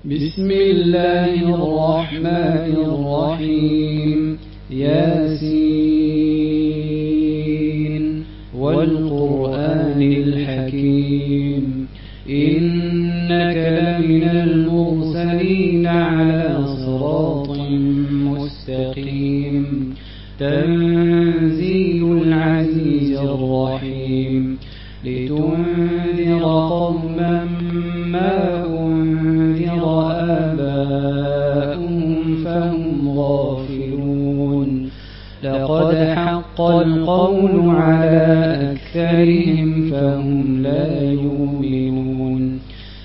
بسم الله الرحمن الرحيم. ياسين والقرآن الحكيم إنك لمن المرسلين على صراط مستقيم تنزيل العزيز الرحيم لتنذر قوما ما أنذر آباؤهم فهم غافلون لقد حق القول على أكثرهم فهم لا يؤمنون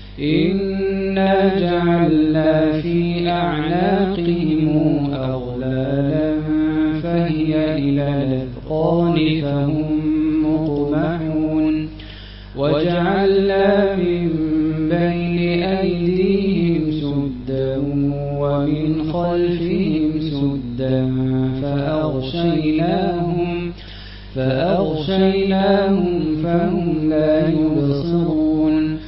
إنا جعلنا في أعناقهم أغلالا فهي إلى الأذقان فهم مقمحون وجعلنا من بين أيديهم سدا ومن خلفهم سدا فأغشيناهم فهم لا يبصرون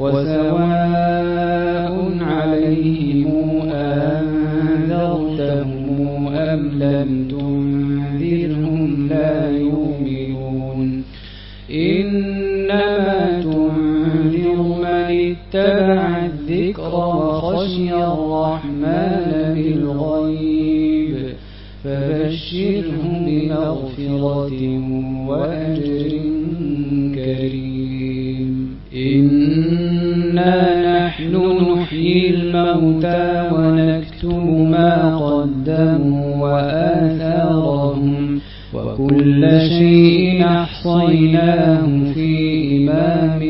وسواء عليهم أنذرتهم أم لم تنذرهم لا يؤمنون إنما تنذر من اتبع الذكر وخشي الرحمن بالغيب فبشره بمغفرة وأجر كريم. إنا نحن نحيي الموتى ونكتب ما قدموا وآثارهم وكل شيء أحصيناه في إمام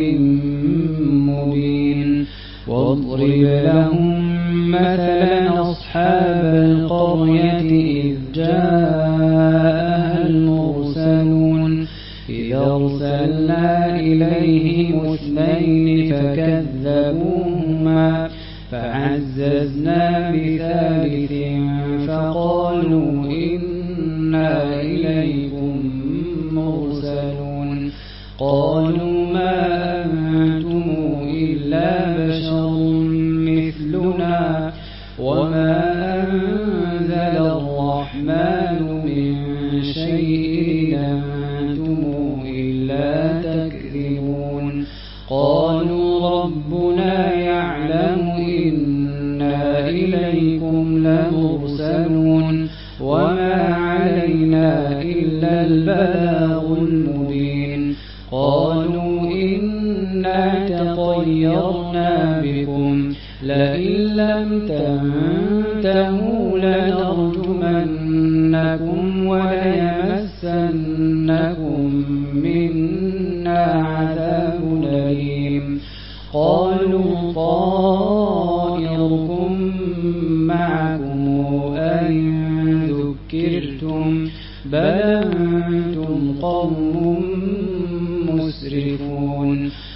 مبين واضرب لهم مثلا أصحاب القرية إذ جاءها المرسلون إذ أرسلنا إليهم اثنين فكذبوهما فعززنا بثالث فقالوا إنا إليكم مرسلون قالوا ما أنتم إلا بشر مثلنا وما أنزل الرحمن من شيء أنتم إلا تكذبون قالوا ربنا يعلم إنا إليكم لمرسلون وما علينا إلا البلاغ المبين قالوا إنا تطيرنا بكم لئن لم تنتهوا لنرجمنكم وليمسنكم منا عذاب أليم قالوا طائركم معكم أئن ذكرتم بل أنتم قوم مسرفون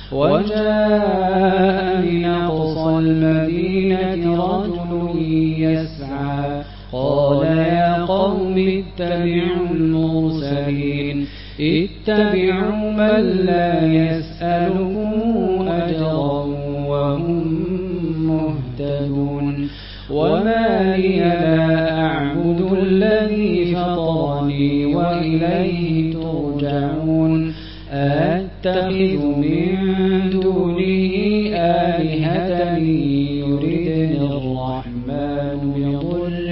وجاء من أقصى المدينة رجل يسعى قال يا قوم اتبعوا المرسلين اتبعوا من لا يسألكم أجرا وهم مهتدون وما لي لا أعبد الذي فطرني وإليه ترجعون أتخذ من دونه آلهة يردني الرحمن بضر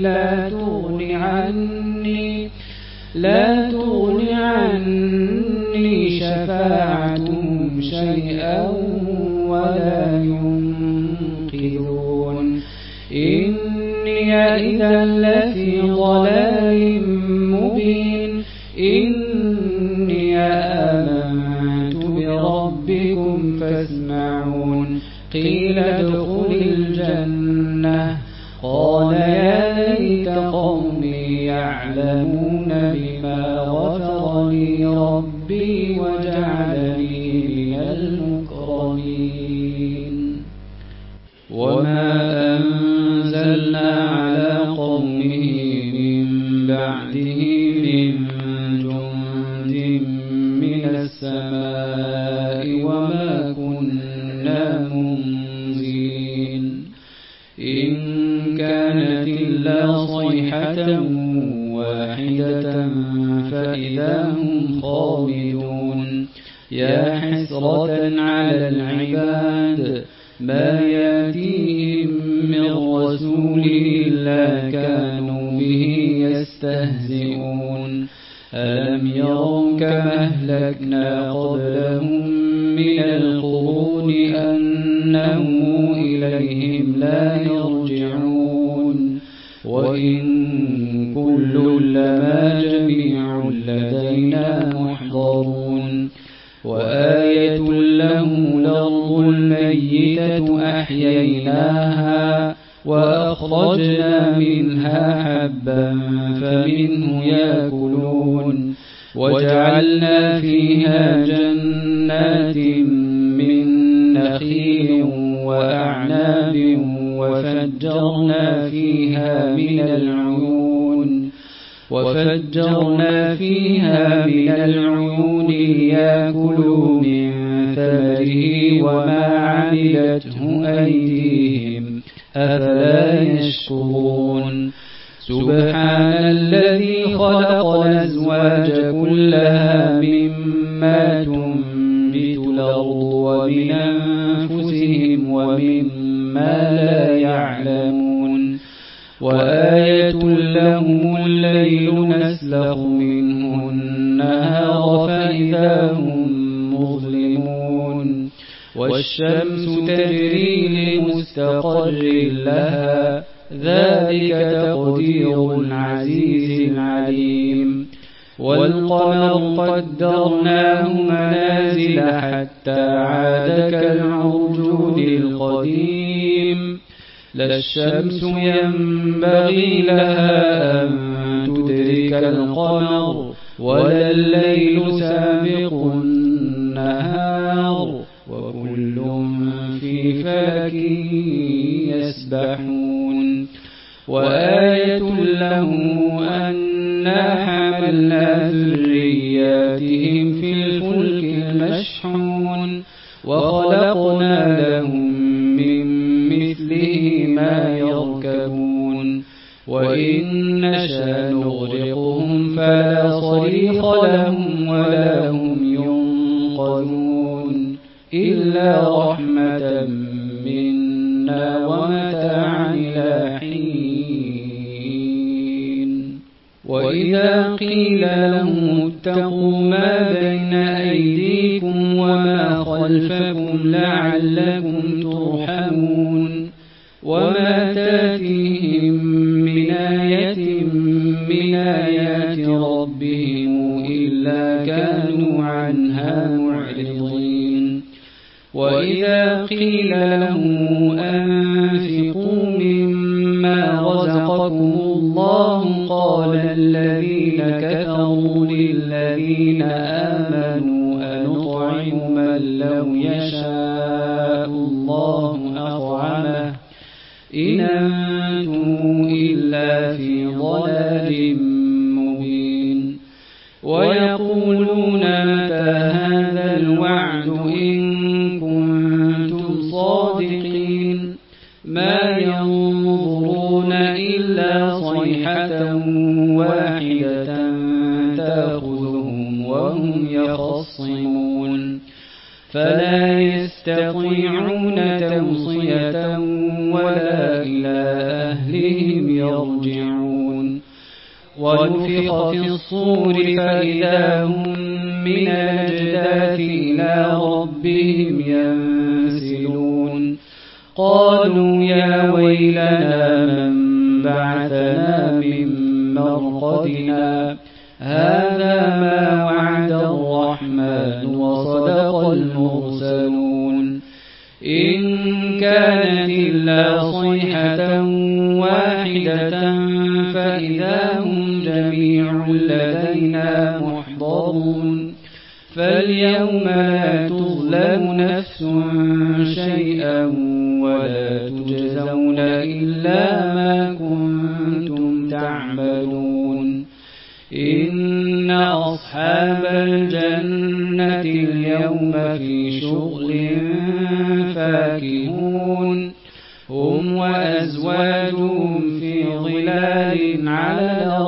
لا تغن عني شفاعتهم شيئا ولا ينقذون إني إذا لفي ضلال مبين إني آمنت بربكم فاسمعون قيل ادخل الجنة قال يا ليت قومي يعلمون بما غفر لي ربي وجعلني من المكرمين وما أنزلنا على قومه من بعده من جند من السماء وما كنا منزلين إن كانت إلا صيحة واحدة فإذا هم خامدون يا حسرة على العباد ما يأتيهم من رسول إلا كانوا به يستهزئون ألم يروا كما أهلكنا قبلهم من القرون أنهم إليهم لا يرجعون وإن كل لما جميع لدينا محضرون وآية لهم الأرض الميتة أحييناها وأخرجنا منها حبا فمنه يأكلون وجعلنا فيها جنات من نخيل وأعناب وفجرنا فيها من العيون ليأكلوا من ثمره وما عملته أيديهم أفلا يشكرون سبحان الذي خلق الأزواج كلها مما تنبت الأرض ومن أنفسهم ومما لا يعلمون وآية لهم الليل نسلخ منه النهار فإذا هم مظلمون والشمس تجري لمستقر لها ذلك تقدير العزيز العليم والقمر قدرناه منازل حتى عاد كالعرجون القديم لا الشمس ينبغي لها أن تدرك القمر ولا الليل سابق النهار وكل في فلك يسبحون وآية له أنا حملنا ذرياتهم في الفلك المشحون وخلقنا لهم من مثله ما يركبون وإن نشأ نغرقهم فلا صريخ لهم ولا هم ينقذون إلا رحمة منا ومتاعا إلى حين وإذا قيل لهم اتقوا ما بين أيديكم وما خلفكم لعلكم ترحمون وما تاتيهم من آية من آيات ربهم إلا كانوا عنها معرضين وإذا قيل لهم أنفقوا مما رزقكم الله قال الذين كفروا للذين آمنوا أنطعم من لو يشاء الله أطعمه إن أنتم إلا في ضلال مبين ويقولون متى هذا الوعد إن كنتم صادقين ما ينظرون إلا صيحة واحدة تأخذهم وهم يخصمون فلا يستطيعون توصية ولا إلى أهلهم يرجعون ونفخ في الصور فإذا هم من الأجداث إلى ربهم ينسلون قالوا يا ويلنا من بعثنا من مرقدنا هذا ما وعد الرحمن وصدق المرسلون إن كانت إلا صيحة واحدة فإذا هم جميع لدينا محضرون فاليوم لا تظلم نفس شيئا ولا تجزون إلا ما كنتم تعملون إن أصحاب الجنة اليوم في شغل فاكهون هم وأزواجهم في ظلال على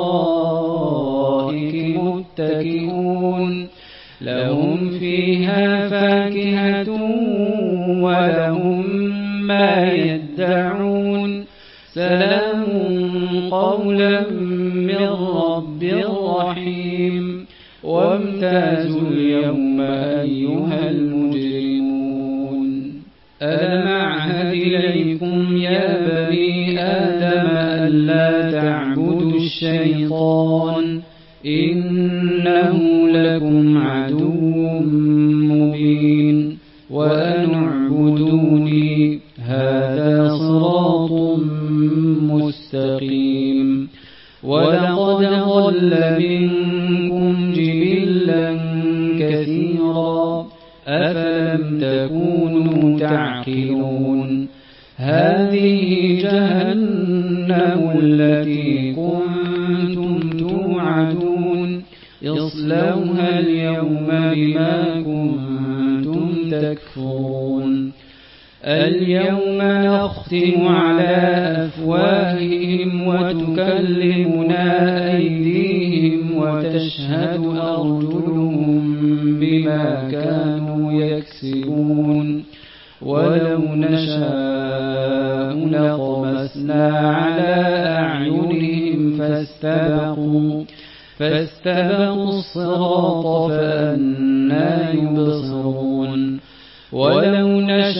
الأرائك متكئون لهم فيها فاكهة ولهم ما يدعون سلام قولا من رب رحيم وامتازوا اليوم أيها المجرمون ألم أعهد إليكم يا بني آدم ألا تعبدوا الشيطان إنه لكم عدو مبين وأن اعبدوني هذا صراط مستقيم ولقد ضل منكم جبلا كثيرا أفلم تكونوا تعقلون هذه جهنم التي كنتم توعدون اصلوها اليوم بما كنتم تكفرون اليوم نختم على أفواههم وتكلمنا أيديهم وتشهد أرجلهم بما كانوا يكسبون ولو نشاء لطمسنا على أعينهم فاستبقوا الصراط فأنى يبصرون ولو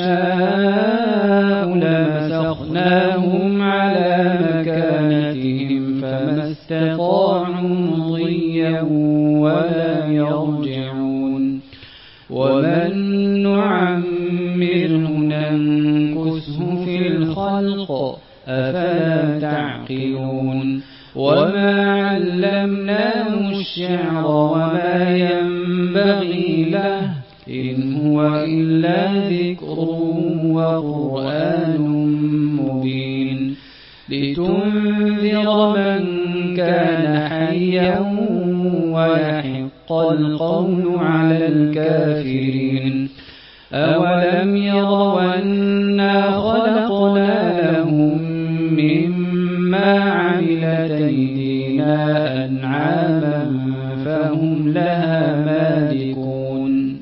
نشاء لمسخناهم على مكانتهم فما استطاعوا مضيا ولا يرجعون ومن نعمره ننكسه في الخلق أفلا تعقلون وما علمناه الشعر وما ينبغي له إن هو إلا ذكر وقرآن مبين لتنذر من كان حيا ويحق القول على الكافرين أولم يروا أنا خلقنا لهم مما عملت أيدينا أنعاما فهم لها مالكون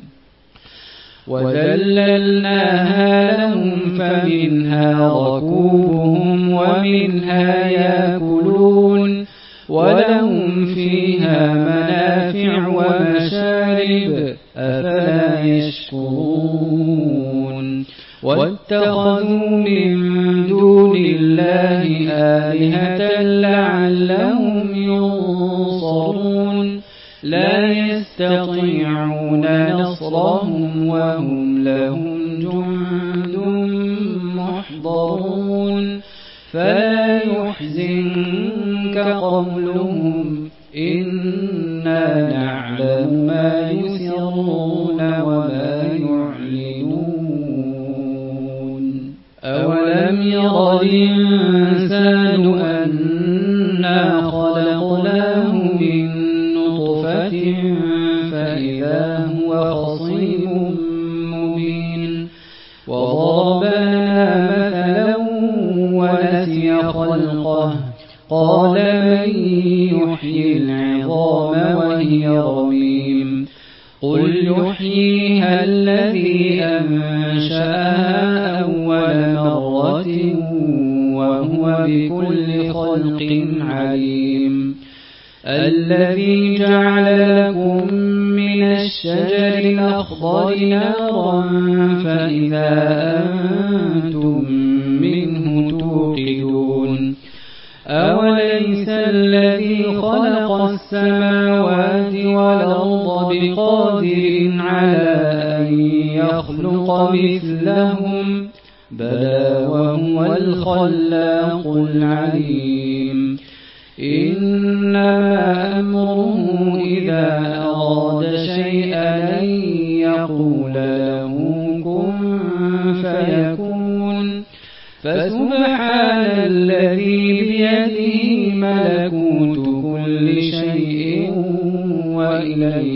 وذللناها لهم فمنها ركوبهم ومنها يأكلون ولهم فيها منافع ومشارب أفلا يشكرون واتخذوا من دون الله آلهة لعلهم ينصرون لا يستطيعون نصرهم وهم لهم جند محضرون فلا يحزنك قولهم إنا نعلم ما يسرون وما يعلنون أولم ير الإنسان أنا خلقناه من نطفة فإذا هو خصيم مبين وضربنا مثلا ونسي خلقه قال من يحيي العظام وهي رميم قل يحييها الذي أنشأها أول مرة وهو بكل خلق عليم الذي جعل لكم من الشجر الأخضر نارا فإذا أنتم منه توقدون أوليس الذي خلق السماوات والأرض بقادر على أن يخلق مثلهم بلى وهو الخلاق العليم إنما أمره إذا أراد شيئا أن يقول له كن فيكون فسبحان الذي بيده ملكوت كل شيء وإليه